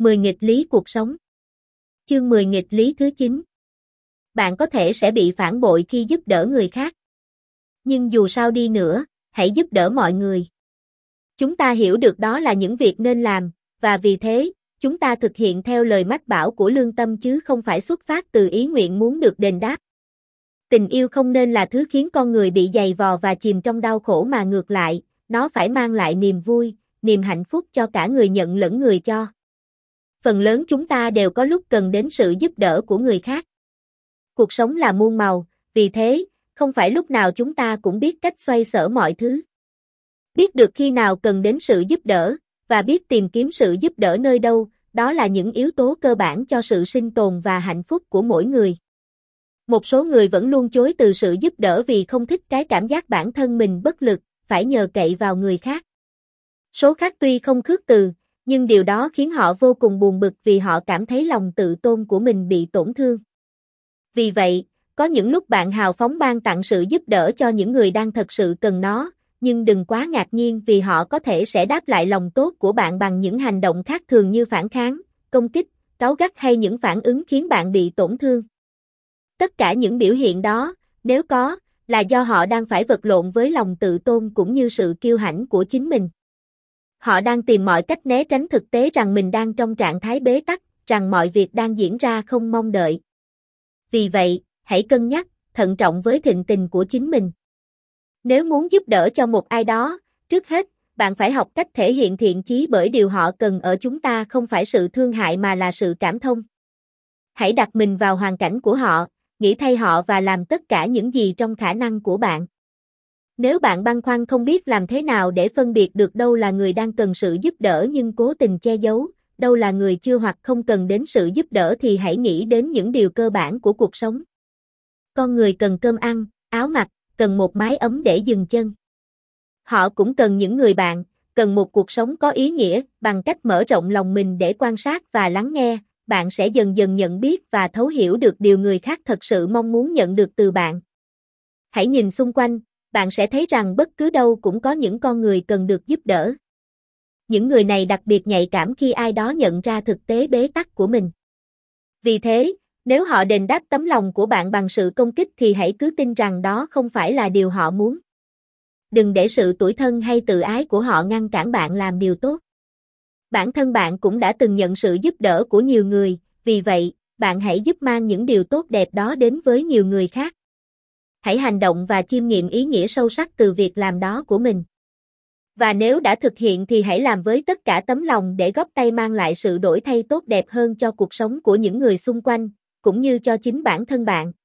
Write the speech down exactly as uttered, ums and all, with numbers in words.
mười nghịch lý cuộc sống. Chương mười nghịch lý thứ chín. Bạn có thể sẽ bị phản bội khi giúp đỡ người khác. Nhưng dù sao đi nữa, hãy giúp đỡ mọi người. Chúng ta hiểu được đó là những việc nên làm, và vì thế, chúng ta thực hiện theo lời mách bảo của lương tâm chứ không phải xuất phát từ ý nguyện muốn được đền đáp. Tình yêu không nên là thứ khiến con người bị dày vò và chìm trong đau khổ mà ngược lại, nó phải mang lại niềm vui, niềm hạnh phúc cho cả người nhận lẫn người cho. Phần lớn chúng ta đều có lúc cần đến sự giúp đỡ của người khác. Cuộc sống là muôn màu, vì thế, không phải lúc nào chúng ta cũng biết cách xoay sở mọi thứ. Biết được khi nào cần đến sự giúp đỡ, và biết tìm kiếm sự giúp đỡ nơi đâu, đó là những yếu tố cơ bản cho sự sinh tồn và hạnh phúc của mỗi người. Một số người vẫn luôn chối từ sự giúp đỡ vì không thích cái cảm giác bản thân mình bất lực, phải nhờ cậy vào người khác. Số khác tuy không khước từ, nhưng điều đó khiến họ vô cùng buồn bực vì họ cảm thấy lòng tự tôn của mình bị tổn thương. Vì vậy, có những lúc bạn hào phóng ban tặng sự giúp đỡ cho những người đang thật sự cần nó, nhưng đừng quá ngạc nhiên vì họ có thể sẽ đáp lại lòng tốt của bạn bằng những hành động khác thường như phản kháng, công kích, cáu gắt hay những phản ứng khiến bạn bị tổn thương. Tất cả những biểu hiện đó, nếu có, là do họ đang phải vật lộn với lòng tự tôn cũng như sự kiêu hãnh của chính mình. Họ đang tìm mọi cách né tránh thực tế rằng mình đang trong trạng thái bế tắc, rằng mọi việc đang diễn ra không mong đợi. Vì vậy, hãy cân nhắc, thận trọng với thịnh tình của chính mình. Nếu muốn giúp đỡ cho một ai đó, trước hết, bạn phải học cách thể hiện thiện chí bởi điều họ cần ở chúng ta không phải sự thương hại mà là sự cảm thông. Hãy đặt mình vào hoàn cảnh của họ, nghĩ thay họ và làm tất cả những gì trong khả năng của bạn. Nếu bạn băn khoăn không biết làm thế nào để phân biệt được đâu là người đang cần sự giúp đỡ nhưng cố tình che giấu, đâu là người chưa hoặc không cần đến sự giúp đỡ thì hãy nghĩ đến những điều cơ bản của cuộc sống. Con người cần cơm ăn, áo mặc, cần một mái ấm để dừng chân. Họ cũng cần những người bạn, cần một cuộc sống có ý nghĩa, bằng cách mở rộng lòng mình để quan sát và lắng nghe, bạn sẽ dần dần nhận biết và thấu hiểu được điều người khác thật sự mong muốn nhận được từ bạn. Hãy nhìn xung quanh, bạn sẽ thấy rằng bất cứ đâu cũng có những con người cần được giúp đỡ. Những người này đặc biệt nhạy cảm khi ai đó nhận ra thực tế bế tắc của mình. Vì thế, nếu họ đền đáp tấm lòng của bạn bằng sự công kích thì hãy cứ tin rằng đó không phải là điều họ muốn. Đừng để sự tủi thân hay tự ái của họ ngăn cản bạn làm điều tốt. Bản thân bạn cũng đã từng nhận sự giúp đỡ của nhiều người, vì vậy, bạn hãy giúp mang những điều tốt đẹp đó đến với nhiều người khác. Hãy hành động và chiêm nghiệm ý nghĩa sâu sắc từ việc làm đó của mình. Và nếu đã thực hiện thì hãy làm với tất cả tấm lòng để góp tay mang lại sự đổi thay tốt đẹp hơn cho cuộc sống của những người xung quanh, cũng như cho chính bản thân bạn.